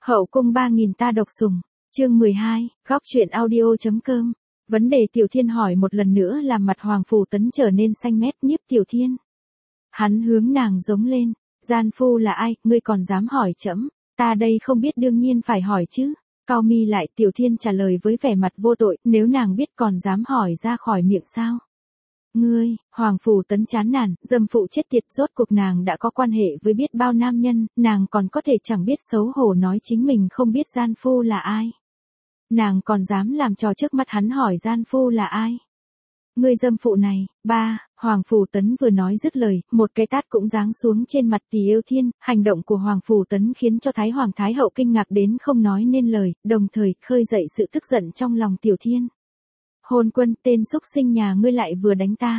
Hậu cung 3000 ta độc sủng, chương 12, góc truyện audio.com. Vấn đề Tiểu Thiên hỏi một lần nữa làm mặt Hoàng Phủ Tấn trở nên xanh mét. Nhiếp Tiểu Thiên. Hắn hướng nàng giống lên, gian phu là ai, ngươi còn dám hỏi trẫm? Ta đây không biết đương nhiên phải hỏi chứ. Cau mi lại, Tiểu Thiên trả lời với vẻ mặt vô tội, nếu nàng biết còn dám hỏi ra khỏi miệng sao? Ngươi, Hoàng Phủ Tấn chán nản, dâm phụ chết tiệt, rốt cuộc nàng đã có quan hệ với biết bao nam nhân, nàng còn có thể chẳng biết xấu hổ nói chính mình không biết gian phu là ai. Nàng còn dám làm trò trước mặt hắn hỏi gian phu là ai. Ngươi dâm phụ này, Hoàng Phủ Tấn vừa nói dứt lời, một cái tát cũng giáng xuống trên mặt Tỷ Yêu Thiên, hành động của Hoàng Phủ Tấn khiến cho Thái Hoàng Thái Hậu kinh ngạc đến không nói nên lời, đồng thời khơi dậy sự tức giận trong lòng Tiểu Thiên. Hôn quân, tên xúc sinh nhà ngươi lại vừa đánh ta.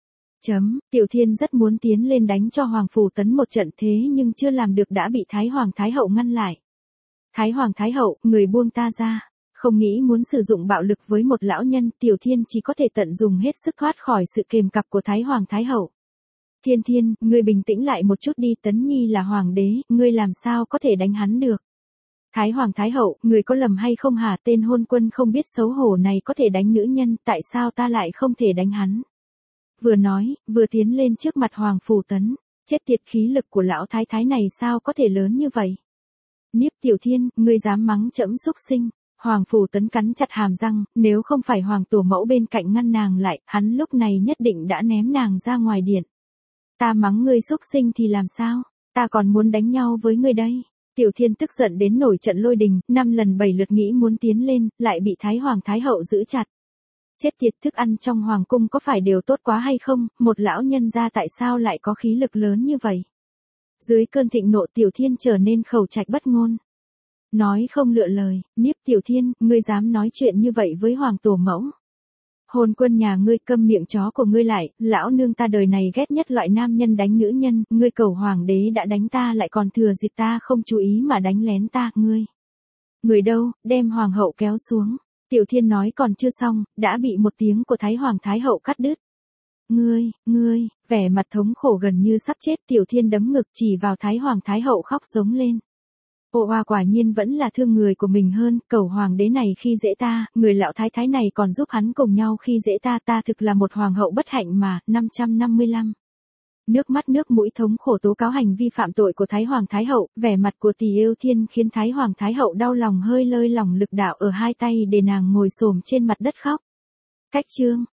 Tiểu Thiên rất muốn tiến lên đánh cho Hoàng Phủ Tấn một trận thế nhưng chưa làm được đã bị Thái Hoàng Thái Hậu ngăn lại. Thái Hoàng Thái Hậu, người buông ta ra. Không nghĩ muốn sử dụng bạo lực với một lão nhân, Tiểu Thiên chỉ có thể tận dùng hết sức thoát khỏi sự kềm cặp của Thái Hoàng Thái Hậu. Thiên, ngươi bình tĩnh lại một chút đi, Tấn Nhi là hoàng đế, ngươi làm sao có thể đánh hắn được. Thái Hoàng Thái Hậu, người có lầm hay không hả, tên hôn quân không biết xấu hổ này có thể đánh nữ nhân, tại sao ta lại không thể đánh hắn? Vừa nói, vừa tiến lên trước mặt Hoàng Phủ Tấn, chết tiệt, khí lực của lão thái thái này sao có thể lớn như vậy? Nhiếp Tiểu Thiên, ngươi dám mắng trẫm xúc sinh? Hoàng Phủ Tấn cắn chặt hàm răng, nếu không phải Hoàng Tổ Mẫu bên cạnh ngăn nàng lại, hắn lúc này nhất định đã ném nàng ra ngoài điện. Ta mắng ngươi xúc sinh thì làm sao? Ta còn muốn đánh nhau với ngươi đây. Tiểu Thiên tức giận đến nổi trận lôi đình, 5 lần 7 lượt nghĩ muốn tiến lên, lại bị Thái Hoàng Thái Hậu giữ chặt. Chết tiệt, thức ăn trong hoàng cung có phải đều tốt quá hay không, một lão nhân gia tại sao lại có khí lực lớn như vậy? Dưới cơn thịnh nộ Tiểu Thiên trở nên khẩu trạch bất ngôn. Nói không lựa lời, Nhiếp Tiểu Thiên, ngươi dám nói chuyện như vậy với Hoàng Tổ Mẫu? Hôn quân nhà ngươi, câm miệng chó của ngươi lại, lão nương ta đời này ghét nhất loại nam nhân đánh nữ nhân, ngươi cầu hoàng đế đã đánh ta lại còn thừa dịp ta không chú ý mà đánh lén ta, ngươi. Người đâu, đem hoàng hậu kéo xuống. Tiểu Thiên nói còn chưa xong, đã bị một tiếng của Thái Hoàng Thái Hậu cắt đứt. Ngươi, vẻ mặt thống khổ gần như sắp chết, Tiểu Thiên đấm ngực chỉ vào Thái Hoàng Thái Hậu khóc giống lên. Quả nhiên vẫn là thương người của mình hơn, cầu hoàng đế này khi dễ ta, người lão thái thái này còn giúp hắn cùng nhau khi dễ ta thực là một hoàng hậu bất hạnh mà. 555. Nước mắt nước mũi thống khổ tố cáo hành vi phạm tội của Thái Hoàng Thái Hậu, vẻ mặt của Tỷ Yêu Thiên khiến Thái Hoàng Thái Hậu đau lòng hơi lơi lỏng lực đạo ở hai tay để nàng ngồi xổm trên mặt đất khóc. Cách chương